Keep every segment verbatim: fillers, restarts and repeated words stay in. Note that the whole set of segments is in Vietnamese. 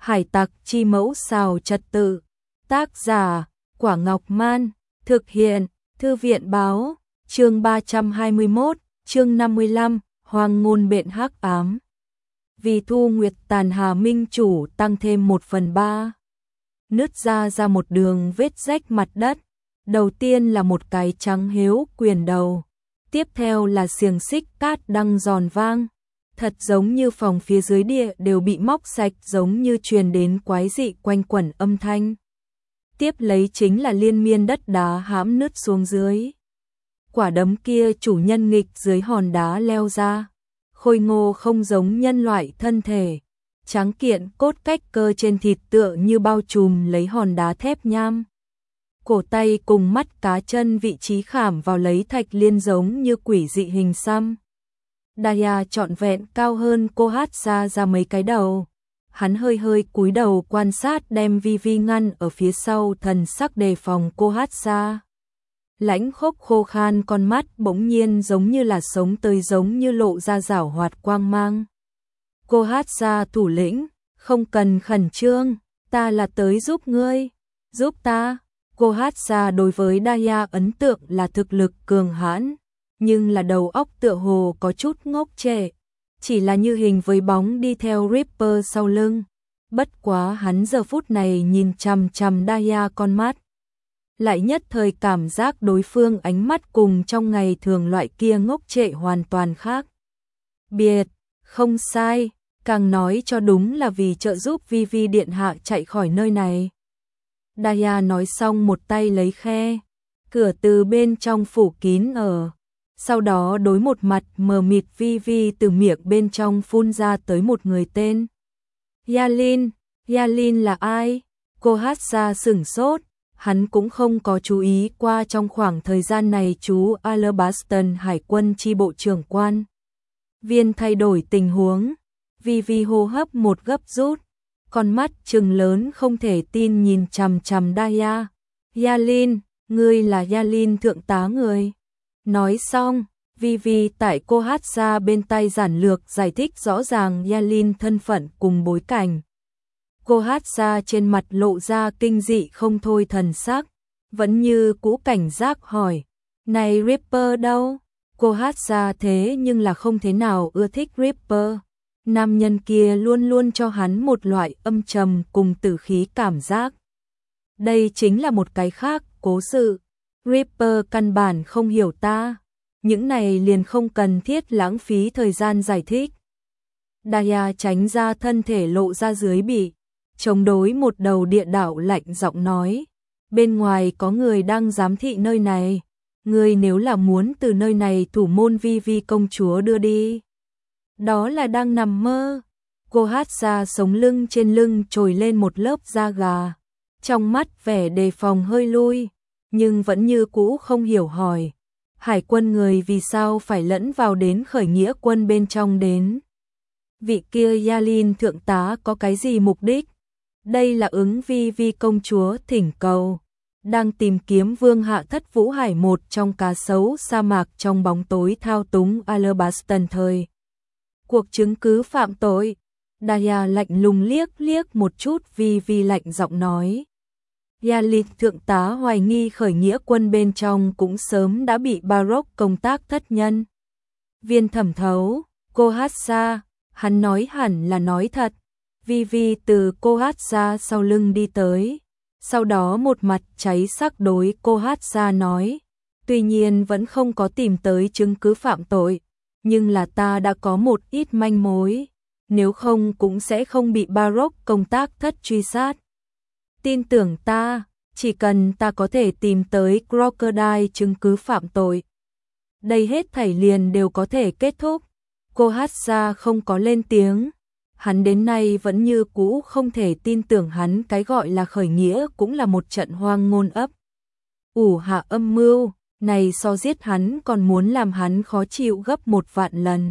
Hải tặc chi mẫu xào trật tự. Tác giả, Quả Ngọc Man. Thực hiện, Thư viện báo. Chương ba trăm hai mươi mốt, chương năm mươi lăm, Hoàng ngôn bện hắc ám. Vì Thu Nguyệt tàn hà minh chủ tăng thêm một phần ba. Nứt ra ra một đường vết rách mặt đất. Đầu tiên là một cái trắng hếu quyền đầu. Tiếp theo là xiềng xích cát đang giòn vang. Thật giống như phòng phía dưới địa đều bị móc sạch, giống như truyền đến quái dị quanh quẩn âm thanh. Tiếp lấy chính là liên miên đất đá hãm nứt xuống dưới. Quả đấm kia chủ nhân nghịch dưới hòn đá leo ra. Khôi ngô không giống nhân loại thân thể. Tráng kiện cốt cách cơ trên thịt tựa như bao trùm lấy hòn đá thép nham. Cổ tay cùng mắt cá chân vị trí khảm vào lấy thạch liên giống như quỷ dị hình xăm. Daya trọn vẹn cao hơn cô hát ra ra mấy cái đầu. Hắn hơi hơi cúi đầu quan sát, đem Vi Vi ngăn ở phía sau, thần sắc đề phòng cô hát ra. Lãnh khốc khô khan con mắt bỗng nhiên giống như là sống tới, giống như lộ ra giảo hoạt quang mang. Cô hát ra thủ lĩnh, không cần khẩn trương, ta là tới giúp ngươi, giúp ta. Cô hát ra đối với Daya ấn tượng là thực lực cường hãn, nhưng là đầu óc tựa hồ có chút ngốc trệ, chỉ là như hình với bóng đi theo Ripper sau lưng. Bất quá hắn giờ phút này nhìn chằm chằm Daya con mắt, lại nhất thời cảm giác đối phương ánh mắt cùng trong ngày thường loại kia ngốc trệ hoàn toàn khác biệt. Không sai, càng nói cho đúng là vì trợ giúp Vi Vi điện hạ chạy khỏi nơi này. Daya nói xong một tay lấy khe cửa từ bên trong phủ kín ở. Sau đó đối một mặt mờ mịt Vi Vi từ miệng bên trong phun ra tới một người tên Yalin. Yalin là ai? Cô hát ra sửng sốt. Hắn cũng không có chú ý qua trong khoảng thời gian này chú Alabaston hải quân chi bộ trưởng quan viên thay đổi tình huống. Vi Vi hô hấp một gấp rút, con mắt trừng lớn không thể tin nhìn chằm chằm Daya. Yalin, ngươi là Yalin thượng tá người. Nói xong, Vi Vi tại cô hát ra bên tay giản lược giải thích rõ ràng Yalin thân phận cùng bối cảnh. Cô hát ra trên mặt lộ ra kinh dị không thôi thần sắc, vẫn như cũ cảnh giác hỏi, này Ripper đâu? Cô hát ra thế nhưng là không thế nào ưa thích Ripper. Nam nhân kia luôn luôn cho hắn một loại âm trầm cùng tử khí cảm giác. Đây chính là một cái khác cố sự. Ripper căn bản không hiểu ta. Những này liền không cần thiết lãng phí thời gian giải thích. Daya tránh ra thân thể lộ ra dưới bị chống đối một đầu địa đạo, lạnh giọng nói, bên ngoài có người đang giám thị nơi này. Ngươi nếu là muốn từ nơi này thủ môn Vi Vi công chúa đưa đi, đó là đang nằm mơ. Cô hát ra sống lưng trên lưng trồi lên một lớp da gà, trong mắt vẻ đề phòng hơi lui, nhưng vẫn như cũ không hiểu hỏi, hải quân người vì sao phải lẫn vào đến khởi nghĩa quân bên trong đến? Vị kia Yalin thượng tá có cái gì mục đích? Đây là ứng Vi Vi công chúa thỉnh cầu, đang tìm kiếm vương hạ thất vũ hải, một trong cá sấu sa mạc trong bóng tối thao túng Alabaston thời cuộc chứng cứ phạm tội. Daya lạnh lùng liếc liếc một chút Vi Vi, lạnh giọng nói, Yalin thượng tá hoài nghi khởi nghĩa quân bên trong cũng sớm đã bị Baroque công tác thất nhân viên thẩm thấu. Cô hát ra, hắn nói hẳn là nói thật. Vi Vi từ cô hát ra sau lưng đi tới, sau đó một mặt cháy sắc đối cô hát ra nói, tuy nhiên vẫn không có tìm tới chứng cứ phạm tội, nhưng là ta đã có một ít manh mối, nếu không cũng sẽ không bị Baroque công tác thất truy sát. Tin tưởng ta, chỉ cần ta có thể tìm tới Crocodile chứng cứ phạm tội, đây hết thảy liền đều có thể kết thúc. Cô hát ra không có lên tiếng. Hắn đến nay vẫn như cũ không thể tin tưởng hắn cái gọi là khởi nghĩa cũng là một trận hoang ngôn ấp ủ hạ âm mưu, này so giết hắn còn muốn làm hắn khó chịu gấp một vạn lần.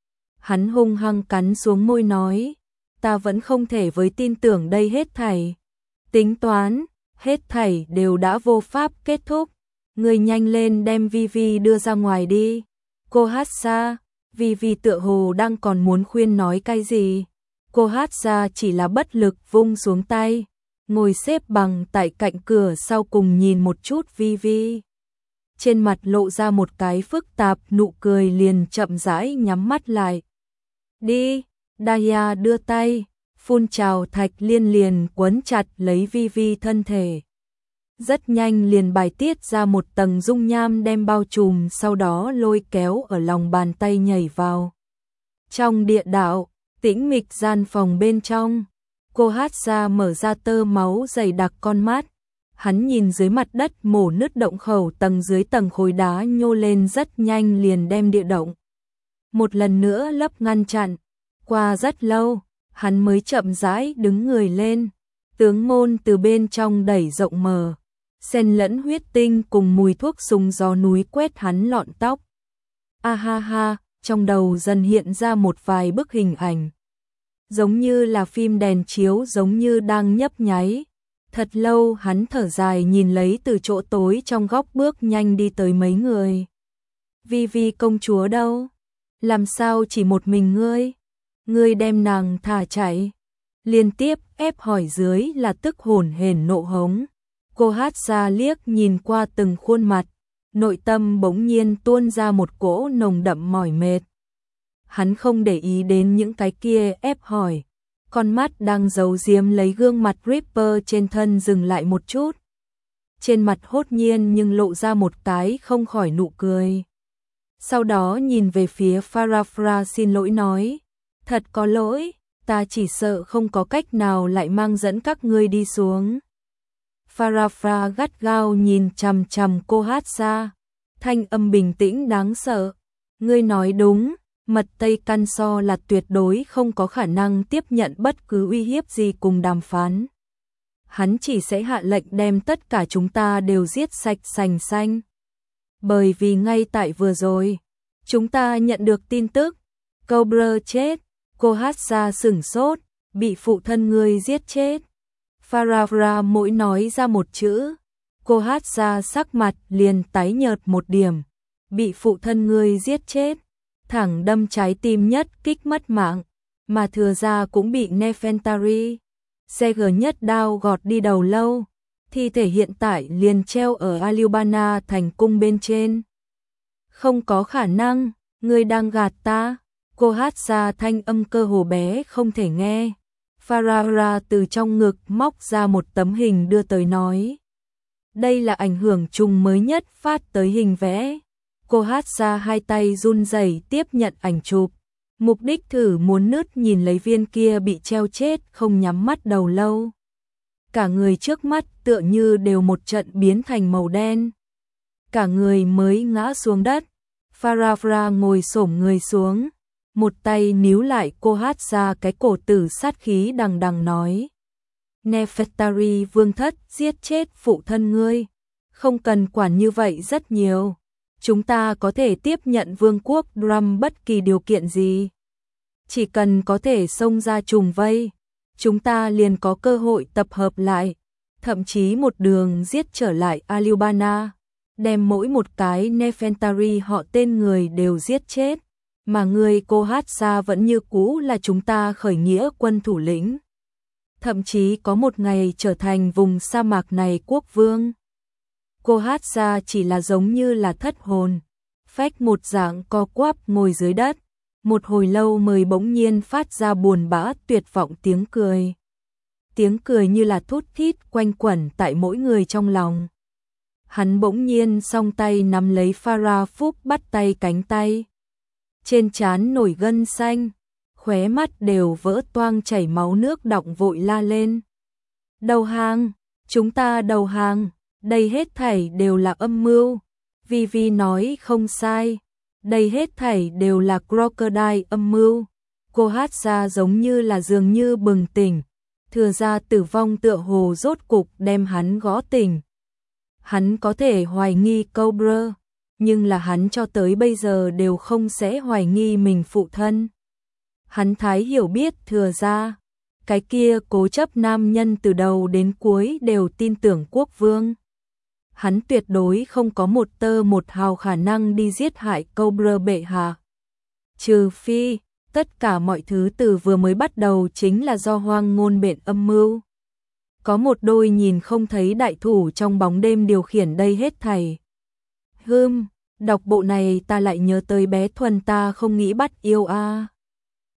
Hắn hung hăng cắn xuống môi nói, ta vẫn không thể với tin tưởng đây hết thảy. Tính toán, hết thảy đều đã vô pháp kết thúc. Người nhanh lên đem Vi Vi đưa ra ngoài đi. Cô hát ra, Vi Vi tựa hồ đang còn muốn khuyên nói cái gì. Cô hát ra chỉ là bất lực vung xuống tay, ngồi xếp bằng tại cạnh cửa sau cùng nhìn một chút Vi Vi. Trên mặt lộ ra một cái phức tạp nụ cười liền chậm rãi nhắm mắt lại. Đi, Daya đưa tay, phun trào thạch liên liền quấn chặt lấy Vi Vi thân thể. Rất nhanh liền bài tiết ra một tầng dung nham đem bao trùm, sau đó lôi kéo ở lòng bàn tay nhảy vào. Trong địa đạo, tĩnh mịch gian phòng bên trong, cô hát ra mở ra tơ máu dày đặc con mắt. Hắn nhìn dưới mặt đất mổ nứt động khẩu, tầng dưới tầng khối đá nhô lên rất nhanh liền đem địa động một lần nữa lấp ngăn chặn. Qua rất lâu, hắn mới chậm rãi đứng người lên, tướng môn từ bên trong đẩy rộng mở, xen lẫn huyết tinh cùng mùi thuốc súng gió núi quét hắn lọn tóc. A ha ha, trong đầu dần hiện ra một vài bức hình ảnh, giống như là phim đèn chiếu, giống như đang nhấp nháy. Thật lâu hắn thở dài nhìn lấy từ chỗ tối trong góc bước nhanh đi tới mấy người. Vi Vi công chúa đâu? Làm sao chỉ một mình ngươi? Ngươi đem nàng thả chạy? Liên tiếp ép hỏi dưới là tức hổn hển nộ hống. Cô hát ra liếc nhìn qua từng khuôn mặt, nội tâm bỗng nhiên tuôn ra một cỗ nồng đậm mỏi mệt. Hắn không để ý đến những cái kia ép hỏi. Con mắt đang giấu giếm lấy gương mặt Ripper trên thân dừng lại một chút. Trên mặt hốt nhiên nhưng lộ ra một cái không khỏi nụ cười. Sau đó nhìn về phía Farafra xin lỗi nói. Thật có lỗi, ta chỉ sợ không có cách nào lại mang dẫn các ngươi đi xuống. Farafra gắt gao nhìn chằm chằm cô hát ra, thanh âm bình tĩnh đáng sợ. Ngươi nói đúng. Mật Tây Căn So là tuyệt đối không có khả năng tiếp nhận bất cứ uy hiếp gì cùng đàm phán. Hắn chỉ sẽ hạ lệnh đem tất cả chúng ta đều giết sạch sành xanh. Bởi vì ngay tại vừa rồi, chúng ta nhận được tin tức, Cobra chết, cô hát ra sửng sốt, bị phụ thân ngươi giết chết. Farafra mỗi nói ra một chữ, cô hát ra sắc mặt liền tái nhợt một điểm, bị phụ thân ngươi giết chết. Thẳng đâm trái tim nhất kích mất mạng, mà thừa ra cũng bị Nefertari Seger nhất đao gọt đi đầu lâu, thi thể hiện tại liền treo ở Alubana thành cung bên trên. Không có khả năng, ngươi đang gạt ta. Cô hát ra thanh âm cơ hồ bé không thể nghe. Farara từ trong ngực móc ra một tấm hình đưa tới nói. Đây là ảnh hưởng chung mới nhất phát tới hình vẽ. Cô hát ra hai tay run rẩy tiếp nhận ảnh chụp, mục đích thử muốn nứt nhìn lấy viên kia bị treo chết không nhắm mắt đầu lâu. Cả người trước mắt tựa như đều một trận biến thành màu đen. Cả người mới ngã xuống đất. Farafra ngồi xổm người xuống, một tay níu lại cô hát ra cái cổ tử, sát khí đằng đằng nói. Nefertari vương thất giết chết phụ thân ngươi, không cần quản như vậy rất nhiều. Chúng ta có thể tiếp nhận vương quốc Drum bất kỳ điều kiện gì. Chỉ cần có thể xông ra trùng vây, chúng ta liền có cơ hội tập hợp lại, thậm chí một đường giết trở lại Alubana, đem mỗi một cái Nefertari họ tên người đều giết chết, mà người cô hát ra vẫn như cũ là chúng ta khởi nghĩa quân thủ lĩnh. Thậm chí có một ngày trở thành vùng sa mạc này quốc vương. Cô hát ra chỉ là giống như là thất hồn, phách một dạng co quắp ngồi dưới đất, một hồi lâu mới bỗng nhiên phát ra buồn bã tuyệt vọng tiếng cười. Tiếng cười như là thút thít quanh quẩn tại mỗi người trong lòng. Hắn bỗng nhiên song tay nắm lấy Farah Phúc bắt tay cánh tay. Trên trán nổi gân xanh, khóe mắt đều vỡ toang chảy máu nước đọng vội la lên. Đầu hàng, chúng ta đầu hàng. Đây hết thảy đều là âm mưu. Vi Vi nói không sai. Đây hết thảy đều là Crocodile âm mưu. Cô hát ra giống như là dường như bừng tỉnh. Thừa ra tử vong tựa hồ rốt cục đem hắn gõ tỉnh. Hắn có thể hoài nghi Cobra, nhưng là hắn cho tới bây giờ đều không sẽ hoài nghi mình phụ thân. Hắn thái hiểu biết thừa ra. Cái kia cố chấp nam nhân từ đầu đến cuối đều tin tưởng quốc vương. Hắn tuyệt đối không có một tơ một hào khả năng đi giết hại Cobra bệ hạ. Trừ phi, tất cả mọi thứ từ vừa mới bắt đầu chính là do Hoang Ngôn Biện âm mưu. Có một đôi nhìn không thấy đại thủ trong bóng đêm điều khiển đây hết thảy. Hừm, đọc bộ này ta lại nhớ tới bé Thuần ta không nghĩ bắt yêu a.